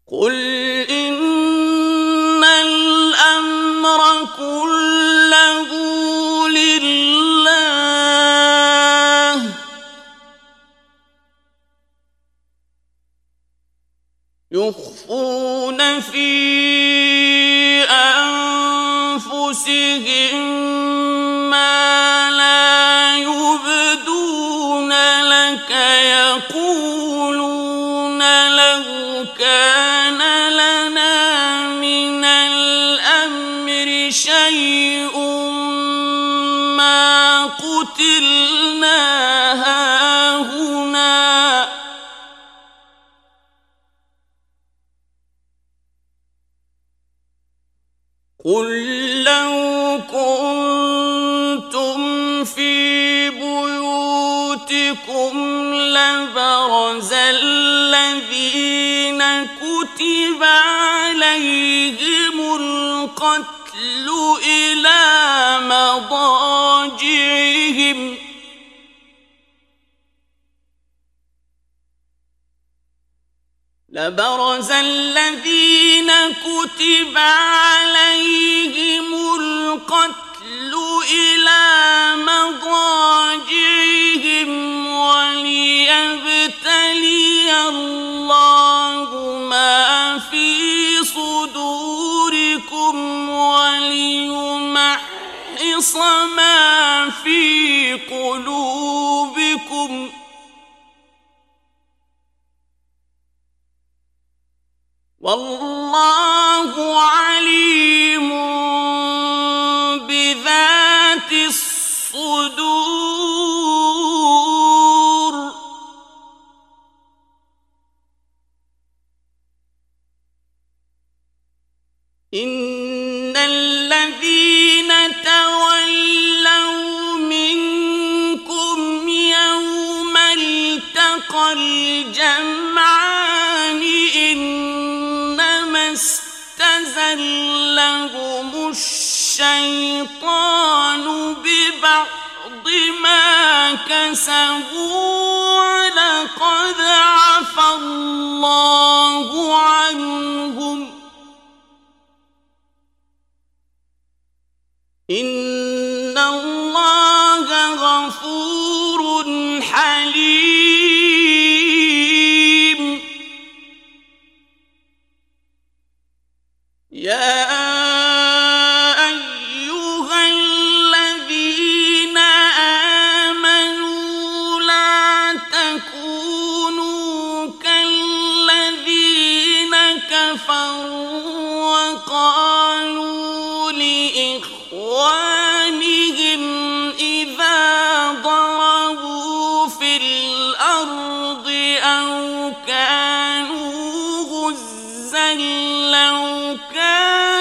قل إن الأمر كله لله يخفون في أنفسهم ما لا يبدون لك يقولون لو كان لنا من الأمر شيء ما قتلنا هاهنا قل لو كنتم في بيوتكم لبرز الذين كتب عليهم القتل إلى مضاجعهم وليبتلي الله ما في صدوركم وليمحص ما في قلوبكم والله عليم بذات الصدور إن الذين تولوا منكم يوم التقى الجمعان إنما استزلهم الشيطان ببعض ما كسبوا ولقد عفا الله عنهم إن الله غفور حليم يا أيها الذين آمنوا لا تكونوا كالذين كفروا وقالوا لإخوانهم إذا ضربوا في الأرض أو كانوا غزا لو كانوا